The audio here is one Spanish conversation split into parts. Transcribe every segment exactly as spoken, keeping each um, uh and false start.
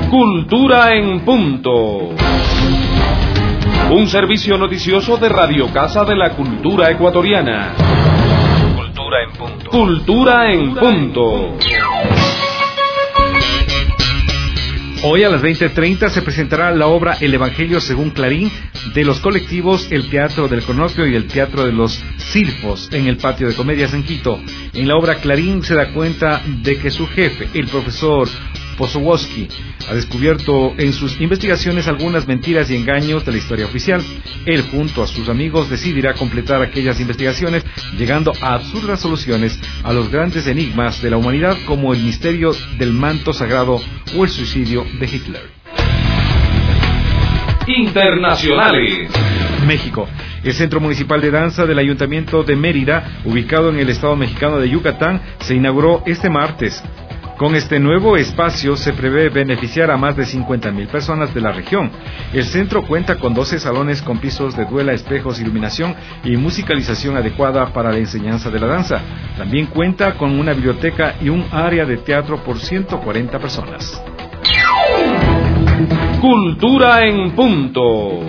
Cultura en punto. Un servicio noticioso de Radio Casa de la Cultura Ecuatoriana. Cultura en punto. Cultura en punto. Hoy a las veinte treinta se presentará la obra El Evangelio según Clarín de los colectivos El Teatro del Cronopio y el Teatro de los Silfos en el Patio de Comedias en Quito. En la obra Clarín se da cuenta de que su jefe, el profesor Pozowski, ha descubierto en sus investigaciones algunas mentiras y engaños de la historia oficial. Él, junto a sus amigos, decidirá completar aquellas investigaciones, llegando a absurdas soluciones a los grandes enigmas de la humanidad, como el misterio del manto sagrado o el suicidio de Hitler. Internacionales. México. El Centro Municipal de Danza del Ayuntamiento de Mérida, ubicado en el estado mexicano de Yucatán, se inauguró este martes. Con este nuevo espacio se prevé beneficiar a más de cincuenta mil personas de la región. El centro cuenta con doce salones con pisos de duela, espejos, iluminación y musicalización adecuada para la enseñanza de la danza. También cuenta con una biblioteca y un área de teatro por ciento cuarenta personas. Cultura en punto.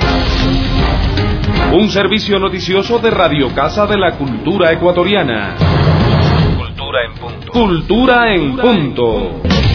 Un servicio noticioso de Radio Casa de la Cultura Ecuatoriana. Cultura en punto. Cultura en punto.